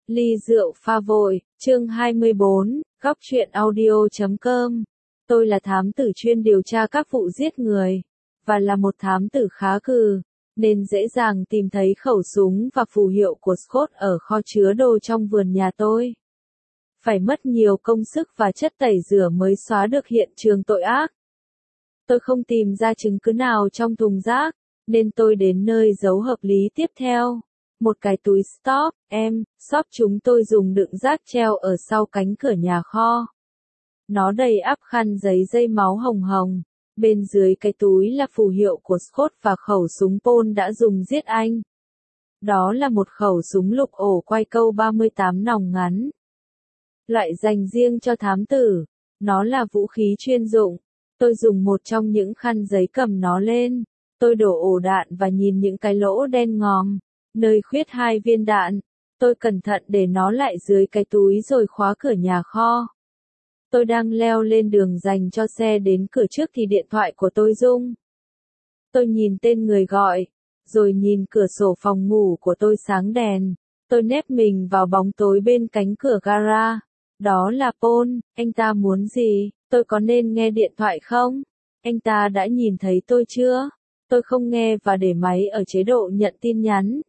Ly rượu pha vội, chương 24, góc truyện audio.com. Tôi là thám tử chuyên điều tra các vụ giết người, và là một thám tử khá cừ, nên dễ dàng tìm thấy khẩu súng và phù hiệu của Scott ở kho chứa đồ trong vườn nhà tôi. Phải mất nhiều công sức và chất tẩy rửa mới xóa được hiện trường tội ác. Tôi không tìm ra chứng cứ nào trong thùng rác, nên tôi đến nơi giấu hợp lý tiếp theo. Một cái túi shop chúng tôi dùng đựng rác treo ở sau cánh cửa nhà kho. Nó đầy ắp khăn giấy dây máu hồng hồng. Bên dưới cái túi là phù hiệu của Scott và khẩu súng Paul đã dùng giết anh. Đó là một khẩu súng lục ổ quay câu 38 nòng ngắn. Loại dành riêng cho thám tử. Nó là vũ khí chuyên dụng. Tôi dùng một trong những khăn giấy cầm nó lên. Tôi đổ ổ đạn và nhìn những cái lỗ đen ngòm, nơi khuyết 2 viên đạn. Tôi cẩn thận để nó lại dưới cái túi rồi khóa cửa nhà kho. Tôi đang leo lên đường dành cho xe đến cửa trước thì điện thoại của tôi rung. Tôi nhìn tên người gọi, rồi nhìn cửa sổ phòng ngủ của tôi sáng đèn. Tôi nép mình vào bóng tối bên cánh cửa gara. Đó là Paul, anh ta muốn gì? Tôi có nên nghe điện thoại không? Anh ta đã nhìn thấy tôi chưa? Tôi không nghe và để máy ở chế độ nhận tin nhắn.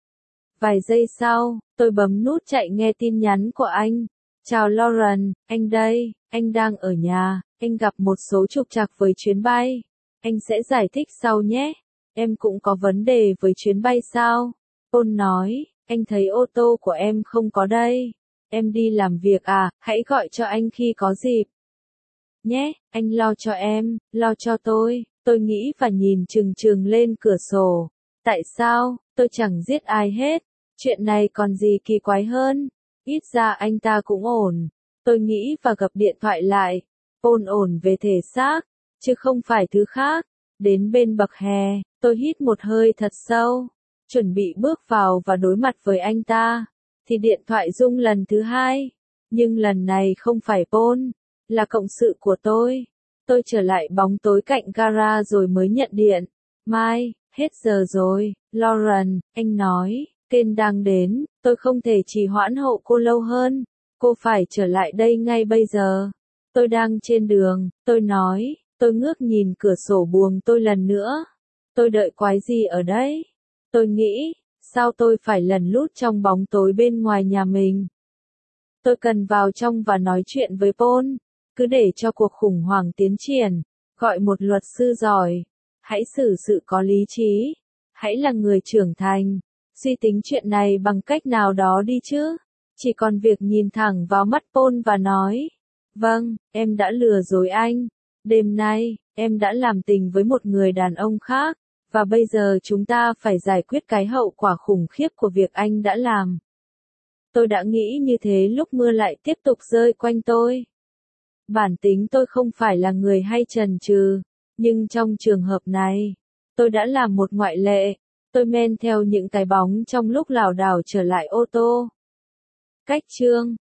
Vài giây sau, tôi bấm nút chạy nghe tin nhắn của anh. Chào Lauren, anh đây, anh đang ở nhà, anh gặp một số trục trặc với chuyến bay. Anh sẽ giải thích sau nhé. Em cũng có vấn đề với chuyến bay sao? Paul nói, anh thấy ô tô của em không có đây. Em đi làm việc à, hãy gọi cho anh khi có dịp. Nhé, anh lo cho em, lo cho tôi. Tôi nghĩ và nhìn chừng chừng lên cửa sổ. Tại sao, tôi chẳng giết ai hết. Chuyện này còn gì kỳ quái hơn. Ít ra anh ta cũng ổn. Tôi nghĩ và gập điện thoại lại. Paul ổn về thể xác, chứ không phải thứ khác. Đến bên bậc hè, tôi hít một hơi thật sâu. Chuẩn bị bước vào và đối mặt với anh ta. Thì điện thoại rung lần thứ hai. Nhưng lần này không phải Paul, là cộng sự của tôi. Tôi trở lại bóng tối cạnh gara rồi mới nhận điện. Mai, hết giờ rồi, Lauren, anh nói, Ken đang đến, tôi không thể trì hoãn hậu cô lâu hơn. Cô phải trở lại đây ngay bây giờ. Tôi đang trên đường, tôi nói, tôi ngước nhìn cửa sổ buồng tôi lần nữa. Tôi đợi quái gì ở đây? Tôi nghĩ, sao tôi phải lẩn lút trong bóng tối bên ngoài nhà mình? Tôi cần vào trong và nói chuyện với Paul. Cứ để cho cuộc khủng hoảng tiến triển, gọi một luật sư giỏi. Hãy xử sự có lý trí. Hãy là người trưởng thành. Suy tính chuyện này bằng cách nào đó đi chứ. Chỉ còn việc nhìn thẳng vào mắt Paul và nói. Vâng, em đã lừa dối anh. Đêm nay, em đã làm tình với một người đàn ông khác. Và bây giờ chúng ta phải giải quyết cái hậu quả khủng khiếp của việc anh đã làm. Tôi đã nghĩ như thế lúc mưa lại tiếp tục rơi quanh tôi. Bản tính tôi không phải là người hay chần chừ, nhưng trong trường hợp này, tôi đã làm một ngoại lệ. Tôi men theo những cái bóng trong lúc lảo đảo trở lại ô tô. Cách chương